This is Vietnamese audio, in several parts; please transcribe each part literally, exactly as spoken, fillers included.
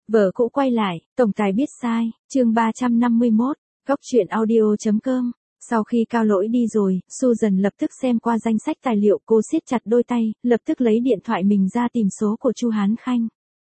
Vợ cũ quay lại, tổng tài biết sai, chương ba trăm năm mươi mốt, góc truyện audio.com. Sau khi Cao Lỗi đi rồi, Susan lập tức xem qua danh sách tài liệu, cô siết chặt đôi tay, lập tức lấy điện thoại mình ra tìm số của Chu Hán Khanh.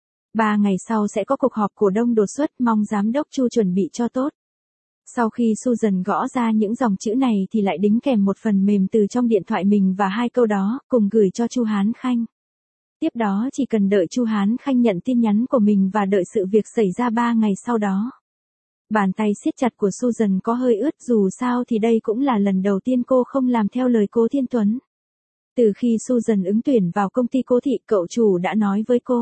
Ba ngày sau sẽ có cuộc họp cổ đông đột xuất, mong giám đốc Chu chuẩn bị cho tốt. Sau khi Susan gõ ra những dòng chữ này thì lại đính kèm một phần mềm từ trong điện thoại mình và hai câu đó, cùng gửi cho Chu Hán Khanh. Tiếp đó chỉ cần đợi Chu Hán Khanh nhận tin nhắn của mình và đợi sự việc xảy ra ba ngày sau đó. Bàn tay siết chặt của Susan có hơi ướt, dù sao thì đây cũng là lần đầu tiên cô không làm theo lời Cố Thiên Tuấn. Từ khi Susan ứng tuyển vào công ty Cố Thị, cậu chủ đã nói với cô.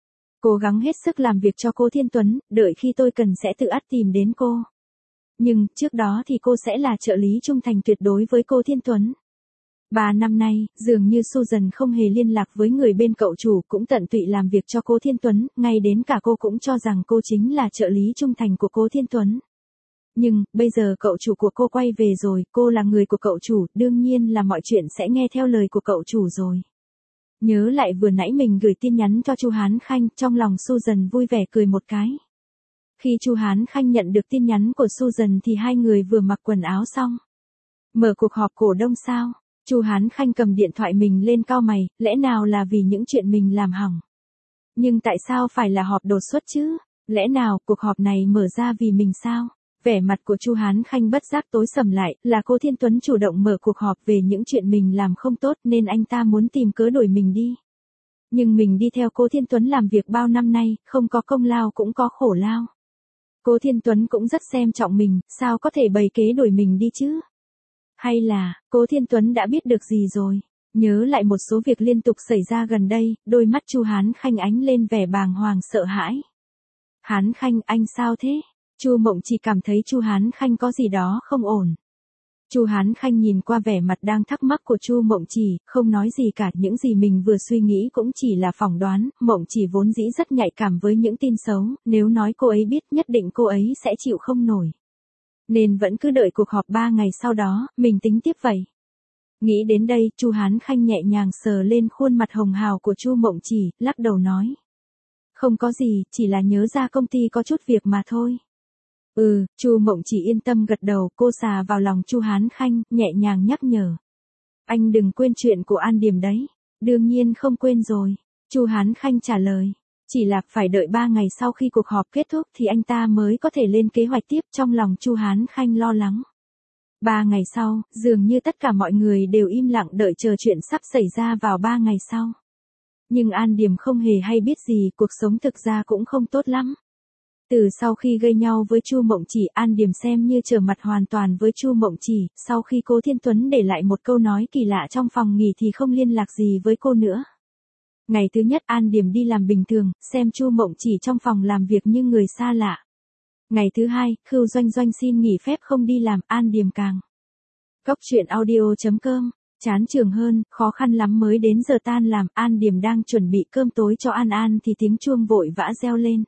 Cố gắng hết sức làm việc cho Cố Thiên Tuấn, đợi khi tôi cần sẽ tự ắt tìm đến cô. Nhưng, trước đó thì cô sẽ là trợ lý trung thành tuyệt đối với Cố Thiên Tuấn. Ba năm nay, dường như Susan không hề liên lạc với người bên cậu chủ, cũng tận tụy làm việc cho Cố Thiên Tuấn, ngay đến cả cô cũng cho rằng cô chính là trợ lý trung thành của Cố Thiên Tuấn. Nhưng, bây giờ cậu chủ của cô quay về rồi, cô là người của cậu chủ, đương nhiên là mọi chuyện sẽ nghe theo lời của cậu chủ rồi. Nhớ lại vừa nãy mình gửi tin nhắn cho Chu Hán Khanh, trong lòng Susan vui vẻ cười một cái. Khi Chu Hán Khanh nhận được tin nhắn của Susan thì hai người vừa mặc quần áo xong. Mở cuộc họp cổ đông sao? Chu Hán Khanh cầm điện thoại mình lên cau mày, lẽ nào là vì những chuyện mình làm hỏng? Nhưng tại sao phải là họp đột xuất chứ? Lẽ nào cuộc họp này mở ra vì mình sao? Vẻ mặt của Chu Hán Khanh bất giác tối sầm lại, là Cố Thiên Tuấn chủ động mở cuộc họp về những chuyện mình làm không tốt nên anh ta muốn tìm cớ đuổi mình đi. Nhưng mình đi theo Cố Thiên Tuấn làm việc bao năm nay, không có công lao cũng có khổ lao. Cố Thiên Tuấn cũng rất xem trọng mình, sao có thể bày kế đuổi mình đi chứ? Hay là, Cố Thiên Tuấn đã biết được gì rồi? Nhớ lại một số việc liên tục xảy ra gần đây, đôi mắt Chu Hán Khanh ánh lên vẻ bàng hoàng sợ hãi. Hán Khanh, anh sao thế? Chu Mộng chỉ cảm thấy Chu Hán Khanh có gì đó không ổn. Chu Hán Khanh nhìn qua vẻ mặt đang thắc mắc của Chu Mộng Chỉ, không nói gì cả, những gì mình vừa suy nghĩ cũng chỉ là phỏng đoán, Mộng Chỉ vốn dĩ rất nhạy cảm với những tin xấu, nếu nói cô ấy biết nhất định cô ấy sẽ chịu không nổi. Nên vẫn cứ đợi cuộc họp ba ngày sau đó, mình tính tiếp vậy. Nghĩ đến đây, Chu Hán Khanh nhẹ nhàng sờ lên khuôn mặt hồng hào của Chu Mộng Chỉ, lắc đầu nói. Không có gì, chỉ là nhớ ra công ty có chút việc mà thôi. Ừ, Chu Mộng Chỉ yên tâm gật đầu, cô xà vào lòng Chu Hán Khanh, nhẹ nhàng nhắc nhở. Anh đừng quên chuyện của An Điềm đấy. Đương nhiên không quên rồi. Chu Hán Khanh trả lời. Chỉ là phải đợi ba ngày sau khi cuộc họp kết thúc thì anh ta mới có thể lên kế hoạch tiếp, trong lòng Chu Hán Khanh lo lắng. Ba ngày sau, dường như tất cả mọi người đều im lặng đợi chờ chuyện sắp xảy ra vào ba ngày sau. Nhưng An Điềm không hề hay biết gì, cuộc sống thực ra cũng không tốt lắm. Từ sau khi gây nhau với Chu Mộng Chỉ, An Điềm xem như trở mặt hoàn toàn với Chu Mộng Chỉ, sau khi Cố Thiên Tuấn để lại một câu nói kỳ lạ trong phòng nghỉ thì không liên lạc gì với cô nữa. Ngày thứ nhất An Điềm đi làm bình thường, xem Chu Mộng Chỉ trong phòng làm việc như người xa lạ. Ngày thứ hai, Khưu Doanh Doanh xin nghỉ phép không đi làm, An Điềm càng. Góc truyện audio.com, chán trường hơn, khó khăn lắm mới đến giờ tan làm, An Điềm đang chuẩn bị cơm tối cho An An thì tiếng chuông vội vã reo lên.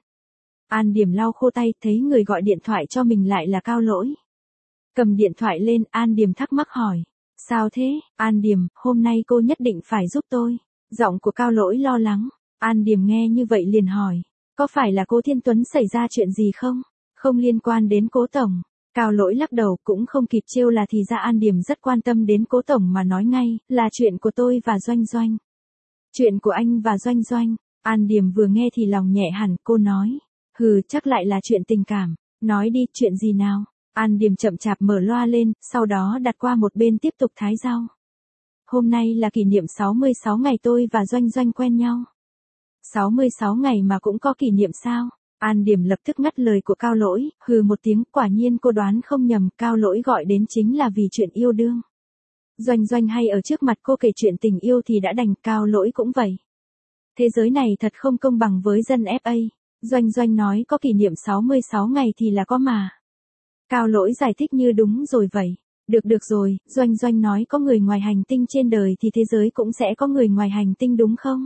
An Điềm lau khô tay, thấy người gọi điện thoại cho mình lại là Cao Lỗi. Cầm điện thoại lên, An Điềm thắc mắc hỏi. Sao thế, An Điềm, hôm nay cô nhất định phải giúp tôi. Giọng của Cao Lỗi lo lắng. An Điềm nghe như vậy liền hỏi. Có phải là Cố Thiên Tuấn xảy ra chuyện gì không? Không liên quan đến Cố Tổng. Cao Lỗi lắc đầu, cũng không kịp trêu là thì ra An Điềm rất quan tâm đến Cố Tổng mà nói ngay, là chuyện của tôi và Doanh Doanh. Chuyện của anh và Doanh Doanh. An Điềm vừa nghe thì lòng nhẹ hẳn, cô nói. Hừ, chắc lại là chuyện tình cảm. Nói đi, chuyện gì nào? An Điềm chậm chạp mở loa lên, sau đó đặt qua một bên tiếp tục thái rau. Hôm nay là kỷ niệm sáu mươi sáu ngày tôi và Doanh Doanh quen nhau. sáu mươi sáu ngày mà cũng có kỷ niệm sao? An Điềm lập tức ngắt lời của Cao Lỗi, hừ một tiếng, quả nhiên cô đoán không nhầm, Cao Lỗi gọi đến chính là vì chuyện yêu đương. Doanh Doanh hay ở trước mặt cô kể chuyện tình yêu thì đã đành, Cao Lỗi cũng vậy. Thế giới này thật không công bằng với dân ép a. Doanh Doanh nói có kỷ niệm sáu mươi sáu ngày thì là có mà. Cao Lỗi giải thích như đúng rồi vậy. Được được rồi, Doanh Doanh nói có người ngoài hành tinh trên đời thì thế giới cũng sẽ có người ngoài hành tinh đúng không?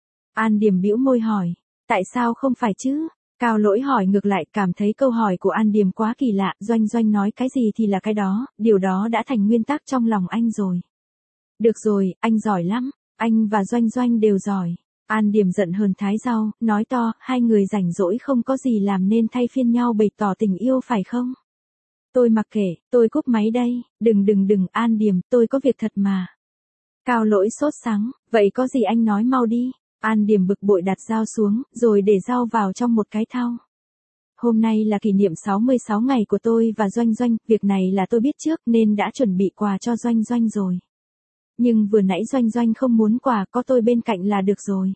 An Điềm bĩu môi hỏi. Tại sao không phải chứ? Cao Lỗi hỏi ngược lại, cảm thấy câu hỏi của An Điềm quá kỳ lạ, Doanh Doanh nói cái gì thì là cái đó, điều đó đã thành nguyên tắc trong lòng anh rồi. Được rồi, anh giỏi lắm, anh và Doanh Doanh đều giỏi. An Điểm giận hờn thái rau, nói to, hai người rảnh rỗi không có gì làm nên thay phiên nhau bày tỏ tình yêu phải không? Tôi mặc kệ, tôi cúp máy đây, đừng đừng đừng, An Điểm, tôi có việc thật mà. Cao Lỗi sốt sắng, vậy có gì anh nói mau đi. An Điểm bực bội đặt dao xuống, rồi để dao vào trong một cái thau. Hôm nay là kỷ niệm sáu mươi sáu ngày của tôi và Doanh Doanh, việc này là tôi biết trước nên đã chuẩn bị quà cho Doanh Doanh rồi. Nhưng vừa nãy Doanh Doanh không muốn quà, có tôi bên cạnh là được rồi.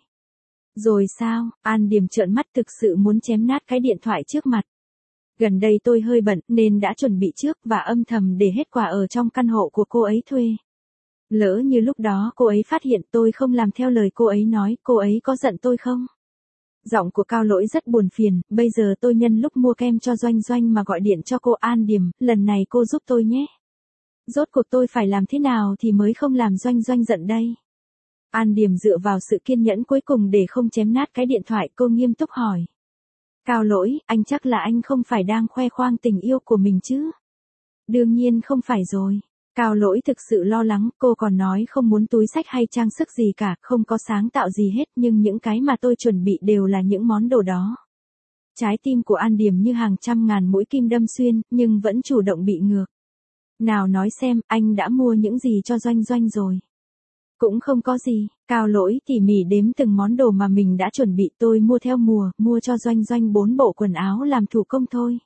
Rồi sao? An Điểm trợn mắt thực sự muốn chém nát cái điện thoại trước mặt. Gần đây tôi hơi bận nên đã chuẩn bị trước và âm thầm để hết quà ở trong căn hộ của cô ấy thuê. Lỡ như lúc đó cô ấy phát hiện tôi không làm theo lời cô ấy nói, cô ấy có giận tôi không? Giọng của Cao Lỗi rất buồn phiền, bây giờ tôi nhân lúc mua kem cho Doanh Doanh mà gọi điện cho cô An Điểm, lần này cô giúp tôi nhé. Rốt cuộc tôi phải làm thế nào thì mới không làm Doanh Doanh giận đây? An Điểm dựa vào sự kiên nhẫn cuối cùng để không chém nát cái điện thoại, cô nghiêm túc hỏi. Cao Lỗi, anh chắc là anh không phải đang khoe khoang tình yêu của mình chứ? Đương nhiên không phải rồi. Cao Lỗi thực sự lo lắng, cô còn nói không muốn túi xách hay trang sức gì cả, không có sáng tạo gì hết, nhưng những cái mà tôi chuẩn bị đều là những món đồ đó. Trái tim của An Điểm như hàng trăm ngàn mũi kim đâm xuyên, nhưng vẫn chủ động bị ngược. Nào nói xem, anh đã mua những gì cho Doanh Doanh rồi? Cũng không có gì, Cao Lỗi tỉ mỉ đếm từng món đồ mà mình đã chuẩn bị, tôi mua theo mùa, mua cho Doanh Doanh bốn bộ quần áo làm thủ công thôi.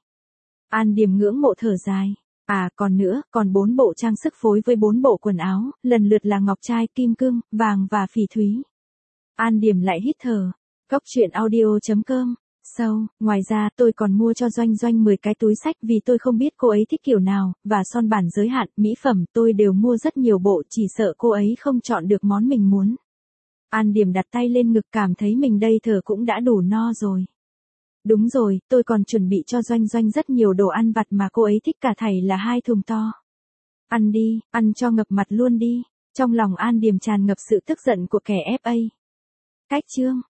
An Điểm ngưỡng mộ thở dài. À còn nữa, còn bốn bộ trang sức phối với bốn bộ quần áo, lần lượt là ngọc trai, kim cương, vàng và phỉ thúy. An Điểm lại hít thở. Cốc truyện audio chấm com. Sau, ngoài ra tôi còn mua cho Doanh Doanh mười cái túi xách vì tôi không biết cô ấy thích kiểu nào, và son bản giới hạn, mỹ phẩm tôi đều mua rất nhiều bộ, chỉ sợ cô ấy không chọn được món mình muốn. An Điểm đặt tay lên ngực, cảm thấy mình đây thở cũng đã đủ no rồi. Đúng rồi, tôi còn chuẩn bị cho Doanh Doanh rất nhiều đồ ăn vặt mà cô ấy thích, cả thảy là hai thùng to. Ăn đi, ăn cho ngập mặt luôn đi. Trong lòng An Điểm tràn ngập sự tức giận của kẻ ép a. Cách chương